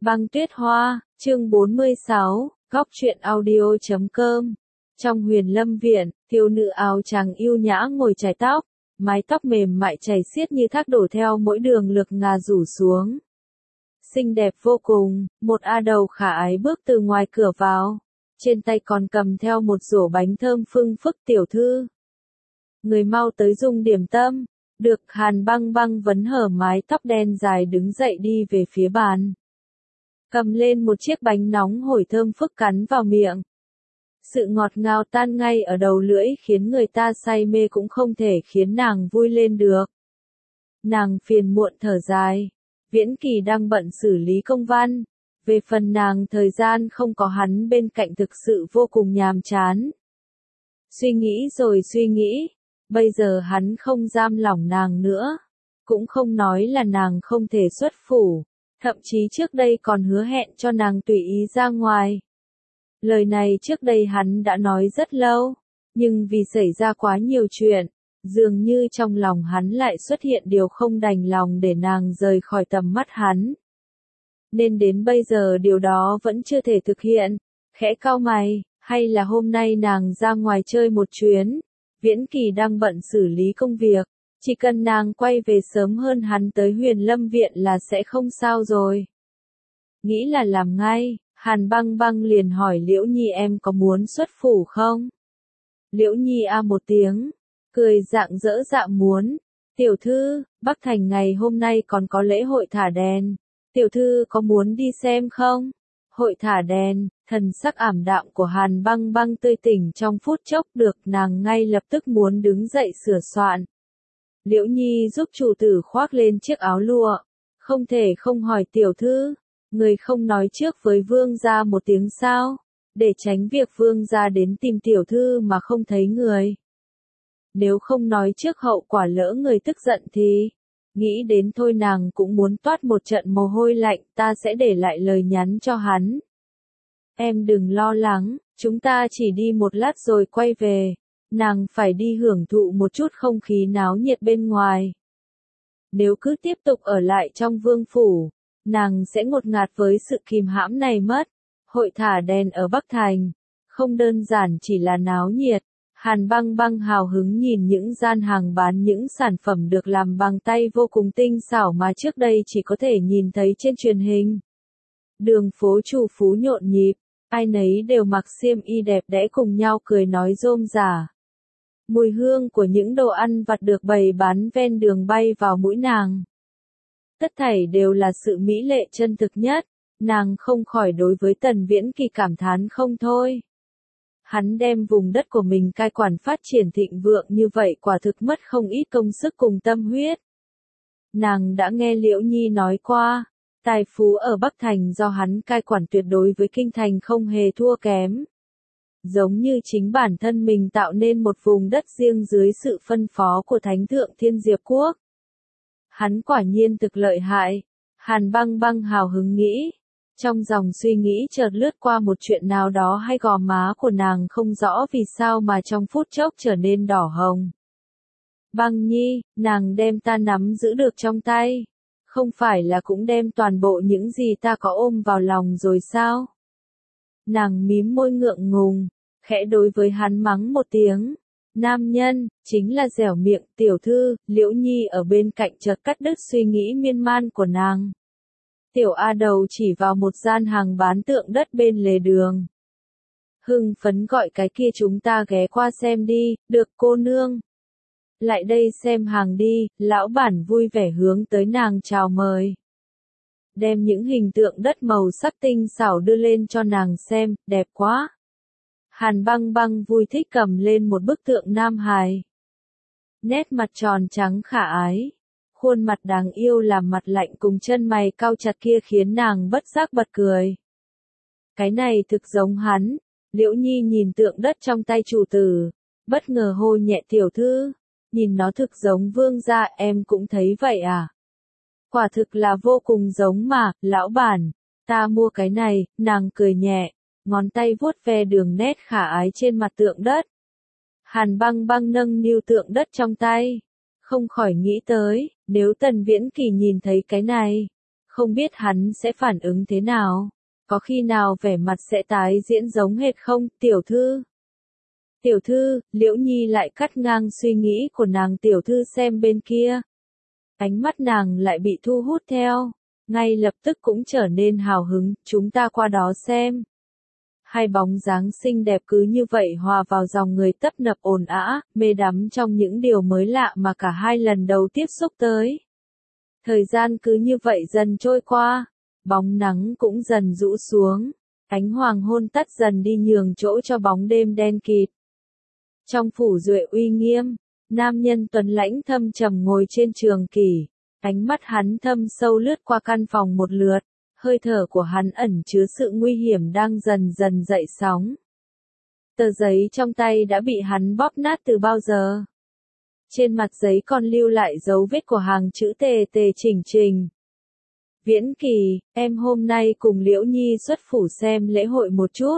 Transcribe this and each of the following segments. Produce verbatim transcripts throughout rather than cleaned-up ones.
Băng tuyết hoa, chương bốn mươi sáu, góc truyện audio chấm com. Trong Huyền Lâm viện, thiếu nữ áo trắng yêu nhã ngồi chải tóc, mái tóc mềm mại chảy xiết như thác đổ theo mỗi đường lược ngà rủ xuống. Xinh đẹp vô cùng, một a đầu khả ái bước từ ngoài cửa vào, trên tay còn cầm theo một rổ bánh thơm phưng phức. Tiểu thư, người mau tới dùng điểm tâm. Được. Hàn Băng Băng vấn hở mái tóc đen dài đứng dậy đi về phía bàn, cầm lên một chiếc bánh nóng hổi thơm phức cắn vào miệng. Sự ngọt ngào tan ngay ở đầu lưỡi khiến người ta say mê cũng không thể khiến nàng vui lên được. Nàng phiền muộn thở dài. Viễn Kỳ đang bận xử lý công văn. Về phần nàng, thời gian không có hắn bên cạnh thực sự vô cùng nhàm chán. Suy nghĩ rồi suy nghĩ. Bây giờ hắn không giam lỏng nàng nữa. Cũng không nói là nàng không thể xuất phủ. Thậm chí trước đây còn hứa hẹn cho nàng tùy ý ra ngoài. Lời này trước đây hắn đã nói rất lâu. Nhưng vì xảy ra quá nhiều chuyện, dường như trong lòng hắn lại xuất hiện điều không đành lòng để nàng rời khỏi tầm mắt hắn. Nên đến bây giờ điều đó vẫn chưa thể thực hiện. Khẽ cau mày, hay là hôm nay nàng ra ngoài chơi một chuyến. Viễn Kỳ đang bận xử lý công việc. Chỉ cần nàng quay về sớm hơn hắn tới Huyền Lâm viện là sẽ không sao rồi. Nghĩ là làm ngay, Hàn Băng Băng liền hỏi Liễu Nhi em có muốn xuất phủ không? Liễu Nhi a một tiếng, cười rạng rỡ dạ muốn. Tiểu thư, Bắc Thành ngày hôm nay còn có lễ hội thả đèn. Tiểu thư có muốn đi xem không? Hội thả đèn, thần sắc ảm đạm của Hàn Băng Băng tươi tỉnh trong phút chốc. Được. Nàng ngay lập tức muốn đứng dậy sửa soạn. Liễu Nhi giúp chủ tử khoác lên chiếc áo lụa. Không thể không hỏi tiểu thư, người không nói trước với vương gia một tiếng sao, để tránh việc vương gia đến tìm tiểu thư mà không thấy người. Nếu không nói trước hậu quả lỡ người tức giận thì, nghĩ đến thôi nàng cũng muốn toát một trận mồ hôi lạnh. Ta sẽ để lại lời nhắn cho hắn. Em đừng lo lắng, chúng ta chỉ đi một lát rồi quay về. Nàng phải đi hưởng thụ một chút không khí náo nhiệt bên ngoài. Nếu cứ tiếp tục ở lại trong vương phủ, nàng sẽ ngột ngạt với sự kìm hãm này mất. Hội thả đèn ở Bắc Thành, không đơn giản chỉ là náo nhiệt. Hàn Băng Băng hào hứng nhìn những gian hàng bán những sản phẩm được làm bằng tay vô cùng tinh xảo mà trước đây chỉ có thể nhìn thấy trên truyền hình. Đường phố Trù Phú nhộn nhịp, ai nấy đều mặc xiêm y đẹp đẽ cùng nhau cười nói rôm rả. Mùi hương của những đồ ăn vặt được bày bán ven đường bay vào mũi nàng. Tất thảy đều là sự mỹ lệ chân thực nhất. Nàng không khỏi đối với Tần Viễn Kỳ cảm thán không thôi. Hắn đem vùng đất của mình cai quản phát triển thịnh vượng như vậy quả thực mất không ít công sức cùng tâm huyết. Nàng đã nghe Liễu Nhi nói qua, tài phú ở Bắc Thành do hắn cai quản tuyệt đối với Kinh Thành không hề thua kém. Giống như chính bản thân mình tạo nên một vùng đất riêng dưới sự phân phó của Thánh Thượng Thiên Diệp Quốc. Hắn quả nhiên thực lợi hại. Hàn Băng Băng hào hứng nghĩ. Trong dòng suy nghĩ chợt lướt qua một chuyện nào đó hay gò má của nàng không rõ vì sao mà trong phút chốc trở nên đỏ hồng. Băng Nhi, nàng đem ta nắm giữ được trong tay. Không phải là cũng đem toàn bộ những gì ta có ôm vào lòng rồi sao? Nàng mím môi ngượng ngùng, khẽ đối với hắn mắng một tiếng. Nam nhân, chính là dẻo miệng. Tiểu thư. Liễu Nhi ở bên cạnh chợt cắt đứt suy nghĩ miên man của nàng. Tiểu A đầu chỉ vào một gian hàng bán tượng đất bên lề đường. Hưng phấn gọi cái kia chúng ta ghé qua xem đi. Được cô nương. Lại đây xem hàng đi. Lão bản vui vẻ hướng tới nàng chào mời. Đem những hình tượng đất màu sắc tinh xảo đưa lên cho nàng xem. Đẹp quá. Hàn Băng Băng vui thích cầm lên một bức tượng nam hài. Nét mặt tròn trắng khả ái. Khuôn mặt đáng yêu làm mặt lạnh cùng chân mày cau chặt kia khiến nàng bất giác bật cười. Cái này thực giống hắn. Liễu Nhi nhìn tượng đất trong tay chủ tử. Bất ngờ hô nhẹ tiểu thư. Nhìn nó thực giống vương gia, em cũng thấy vậy à? Quả thực là vô cùng giống mà, lão bản. Ta mua cái này. Nàng cười nhẹ. Ngón tay vuốt ve đường nét khả ái trên mặt tượng đất. Hàn Băng Băng nâng niu tượng đất trong tay. Không khỏi nghĩ tới, nếu Tần Viễn Kỳ nhìn thấy cái này, Không biết hắn sẽ phản ứng thế nào? Có khi nào vẻ mặt sẽ tái diễn giống hệt không, tiểu thư? Tiểu thư, Liễu Nhi lại cắt ngang suy nghĩ của nàng, tiểu thư xem bên kia. Ánh mắt nàng lại bị thu hút theo, ngay lập tức cũng trở nên hào hứng, chúng ta qua đó xem. Hai bóng dáng xinh đẹp cứ như vậy hòa vào dòng người tấp nập ồn ào, mê đắm trong những điều mới lạ mà cả hai lần đầu tiếp xúc tới. Thời gian cứ như vậy dần trôi qua, bóng nắng cũng dần rũ xuống, ánh hoàng hôn tắt dần đi nhường chỗ cho bóng đêm đen kịt. Trong phủ duệ uy nghiêm, nam nhân tuấn lãnh thâm trầm ngồi trên trường kỷ, ánh mắt hắn thâm sâu lướt qua căn phòng một lượt, hơi thở của hắn ẩn chứa sự nguy hiểm đang dần dần dậy sóng. Tờ giấy trong tay đã bị hắn bóp nát từ bao giờ. Trên mặt giấy còn lưu lại dấu vết của hàng chữ tề tề chỉnh chỉnh. Viễn Kỳ, em hôm nay cùng Liễu Nhi xuất phủ xem lễ hội một chút.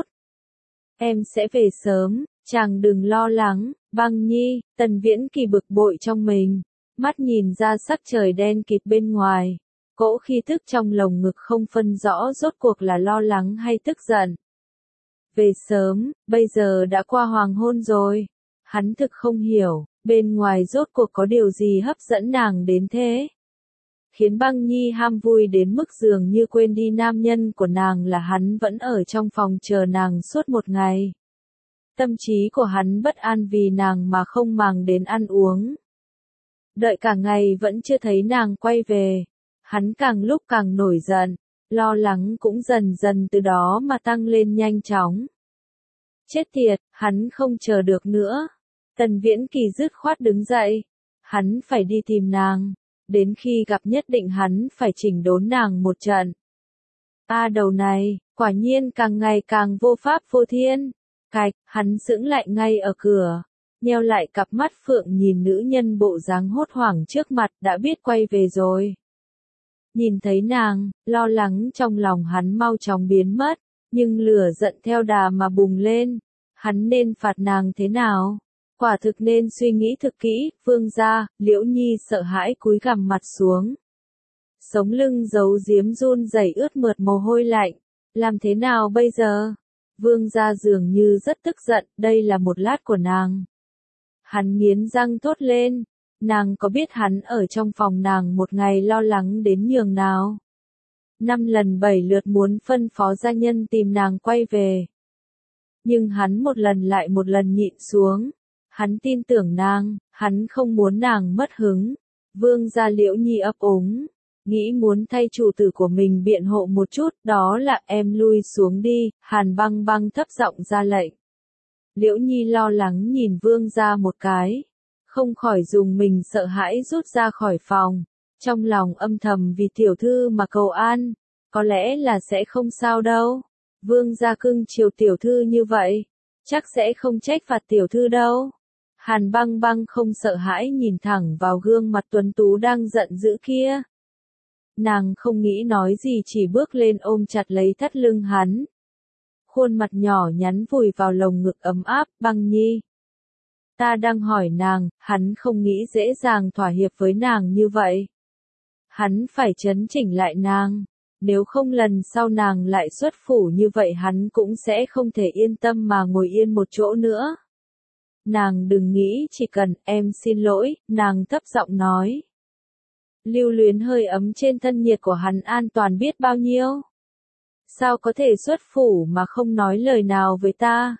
Em sẽ về sớm, chàng đừng lo lắng, Băng Nhi. Tần Viễn Kỳ bực bội trong mình, mắt nhìn ra sắc trời đen kịt bên ngoài, cỗ khí tức trong lồng ngực không phân rõ rốt cuộc là lo lắng hay tức giận. Về sớm, bây giờ đã qua hoàng hôn rồi. Hắn thực không hiểu, bên ngoài rốt cuộc có điều gì hấp dẫn nàng đến thế, khiến Băng Nhi ham vui đến mức dường như quên đi nam nhân của nàng là hắn vẫn ở trong phòng chờ nàng suốt một ngày. Tâm trí của hắn bất an vì nàng mà không màng đến ăn uống. Đợi cả ngày vẫn chưa thấy nàng quay về, hắn càng lúc càng nổi giận, lo lắng cũng dần dần từ đó mà tăng lên nhanh chóng. Chết tiệt, hắn không chờ được nữa. Tần Viễn Kỳ dứt khoát đứng dậy, hắn phải đi tìm nàng, đến khi gặp nhất định hắn phải chỉnh đốn nàng một trận. A đầu này, quả nhiên càng ngày càng vô pháp vô thiên. Cạch, hắn sững lại ngay ở cửa, nheo lại cặp mắt phượng nhìn nữ nhân bộ dáng hốt hoảng trước mặt, đã biết quay về rồi. Nhìn thấy nàng, lo lắng trong lòng hắn mau chóng biến mất, nhưng lửa giận theo đà mà bùng lên. Hắn nên phạt nàng thế nào? Quả thực nên suy nghĩ thực kỹ. Vương gia. Liễu Nhi sợ hãi cúi gằm mặt xuống. Sống lưng giấu giếm run rẩy ướt mượt mồ hôi lạnh. Làm thế nào bây giờ? Vương gia dường như rất tức giận, đây là một lát của nàng. Hắn nghiến răng thốt lên, nàng có biết hắn ở trong phòng nàng một ngày lo lắng đến nhường nào? Năm lần bảy lượt muốn phân phó gia nhân tìm nàng quay về. Nhưng hắn một lần lại một lần nhịn xuống. Hắn tin tưởng nàng, hắn không muốn nàng mất hứng. Vương gia. Liễu Nhi ấp úng, nghĩ muốn thay chủ tử của mình biện hộ một chút, đó là em lui xuống đi. Hàn Băng Băng thấp giọng ra lệnh. Liễu Nhi lo lắng nhìn vương gia một cái, không khỏi dùng mình sợ hãi rút ra khỏi phòng, trong lòng âm thầm vì tiểu thư mà cầu an, có lẽ là sẽ không sao đâu. Vương gia cưng chiều tiểu thư như vậy, chắc sẽ không trách phạt tiểu thư đâu. Hàn Băng Băng không sợ hãi nhìn thẳng vào gương mặt tuấn tú đang giận dữ kia. Nàng không nghĩ nói gì, chỉ bước lên ôm chặt lấy thắt lưng hắn. Khuôn mặt nhỏ nhắn vùi vào lồng ngực ấm áp. Băng Nhi, ta đang hỏi nàng. Hắn không nghĩ dễ dàng thỏa hiệp với nàng như vậy. Hắn phải trấn chỉnh lại nàng, nếu không lần sau nàng lại xuất phủ như vậy hắn cũng sẽ không thể yên tâm mà ngồi yên một chỗ nữa. Nàng đừng nghĩ chỉ cần, em xin lỗi, nàng thấp giọng nói. Lưu luyến hơi ấm trên thân nhiệt của hắn an toàn biết bao nhiêu. Sao có thể xuất phủ mà không nói lời nào với ta?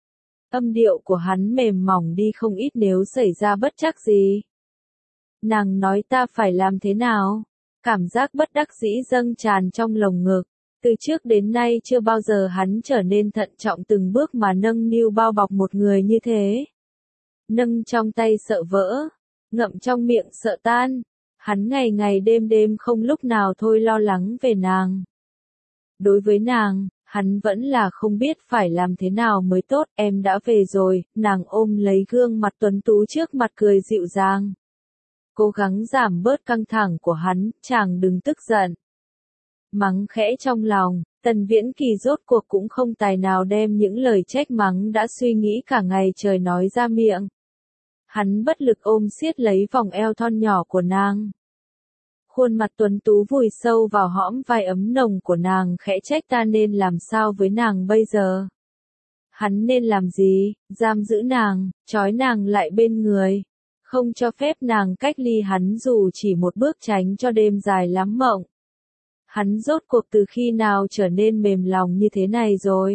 Âm điệu của hắn mềm mỏng đi không ít nếu xảy ra bất trắc gì. Nàng nói ta phải làm thế nào? Cảm giác bất đắc dĩ dâng tràn trong lồng ngực. Từ trước đến nay chưa bao giờ hắn trở nên thận trọng từng bước mà nâng niu bao bọc một người như thế. Nâng trong tay sợ vỡ, ngậm trong miệng sợ tan. Hắn ngày ngày đêm đêm không lúc nào thôi lo lắng về nàng. Đối với nàng, hắn vẫn là không biết phải làm thế nào mới tốt. Em đã về rồi. Nàng ôm lấy gương mặt tuấn tú trước mặt cười dịu dàng, cố gắng giảm bớt căng thẳng của hắn. Chàng đừng tức giận. Mắng khẽ trong lòng, Tần Viễn Kỳ rốt cuộc cũng không tài nào đem những lời trách mắng đã suy nghĩ cả ngày trời nói ra miệng. Hắn bất lực ôm siết lấy vòng eo thon nhỏ của nàng. Khuôn mặt tuấn tú vùi sâu vào hõm vai ấm nồng của nàng, khẽ trách ta nên làm sao với nàng bây giờ. Hắn nên làm gì? Giam giữ nàng, trói nàng lại bên người, không cho phép nàng cách ly hắn dù chỉ một bước, tránh cho đêm dài lắm mộng. Hắn rốt cuộc từ khi nào trở nên mềm lòng như thế này rồi?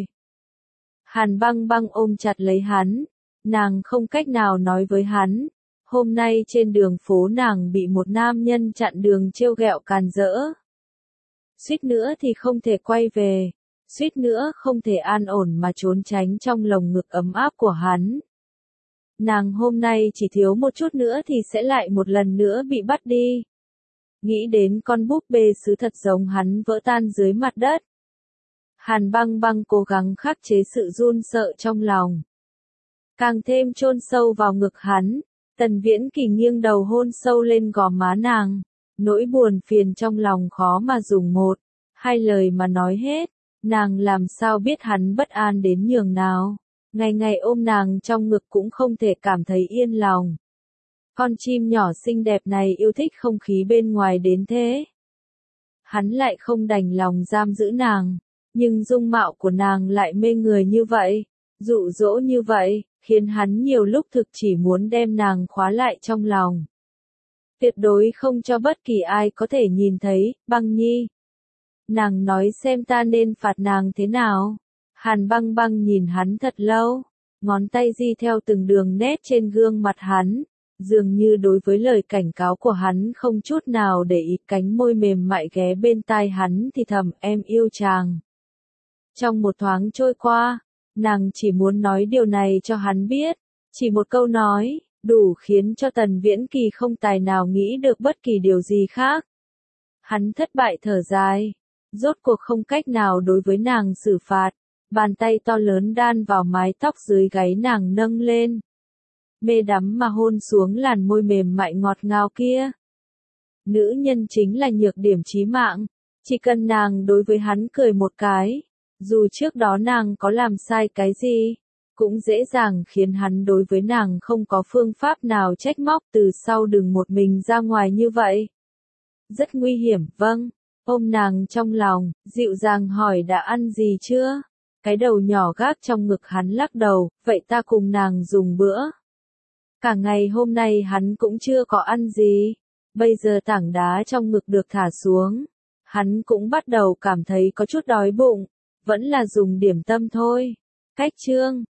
Hàn Băng Băng ôm chặt lấy hắn, nàng không cách nào nói với hắn. Hôm nay trên đường phố nàng bị một nam nhân chặn đường trêu ghẹo càn rỡ. Suýt nữa thì không thể quay về, suýt nữa không thể an ổn mà trốn tránh trong lồng ngực ấm áp của hắn. Nàng hôm nay chỉ thiếu một chút nữa thì sẽ lại một lần nữa bị bắt đi. Nghĩ đến con búp bê sứ thật giống hắn vỡ tan dưới mặt đất. Hàn Băng Băng cố gắng khắc chế sự run sợ trong lòng. Càng thêm chôn sâu vào ngực hắn, Tần Viễn Kỳ nghiêng đầu hôn sâu lên gò má nàng. Nỗi buồn phiền trong lòng khó mà dùng một, hai lời mà nói hết. Nàng làm sao biết hắn bất an đến nhường nào. Ngày ngày ôm nàng trong ngực cũng không thể cảm thấy yên lòng. Con chim nhỏ xinh đẹp này yêu thích không khí bên ngoài đến thế. Hắn lại không đành lòng giam giữ nàng, nhưng dung mạo của nàng lại mê người như vậy, dụ dỗ như vậy, khiến hắn nhiều lúc thực chỉ muốn đem nàng khóa lại trong lòng. Tuyệt đối không cho bất kỳ ai có thể nhìn thấy. Băng Nhi, nàng nói xem ta nên phạt nàng thế nào. Hàn Băng Băng nhìn hắn thật lâu, ngón tay di theo từng đường nét trên gương mặt hắn, dường như đối với lời cảnh cáo của hắn không chút nào để ý. Cánh môi mềm mại ghé bên tai hắn thì thầm, em yêu chàng. Trong một thoáng trôi qua, nàng chỉ muốn nói điều này cho hắn biết, chỉ một câu nói, đủ khiến cho Tần Viễn Kỳ không tài nào nghĩ được bất kỳ điều gì khác. Hắn thất bại thở dài, rốt cuộc không cách nào đối với nàng xử phạt, bàn tay to lớn đan vào mái tóc dưới gáy nàng nâng lên. Mê đắm mà hôn xuống làn môi mềm mại ngọt ngào kia. Nữ nhân chính là nhược điểm chí mạng, chỉ cần nàng đối với hắn cười một cái, dù trước đó nàng có làm sai cái gì, cũng dễ dàng khiến hắn đối với nàng không có phương pháp nào trách móc. Từ sau đừng một mình ra ngoài như vậy. Rất nguy hiểm. Vâng. Ôm nàng trong lòng, dịu dàng hỏi đã ăn gì chưa? Cái đầu nhỏ gác trong ngực hắn lắc đầu, vậy ta cùng nàng dùng bữa. Cả ngày hôm nay hắn cũng chưa có ăn gì. Bây giờ tảng đá trong ngực được thả xuống, hắn cũng bắt đầu cảm thấy có chút đói bụng, vẫn là dùng điểm tâm thôi. Cách chương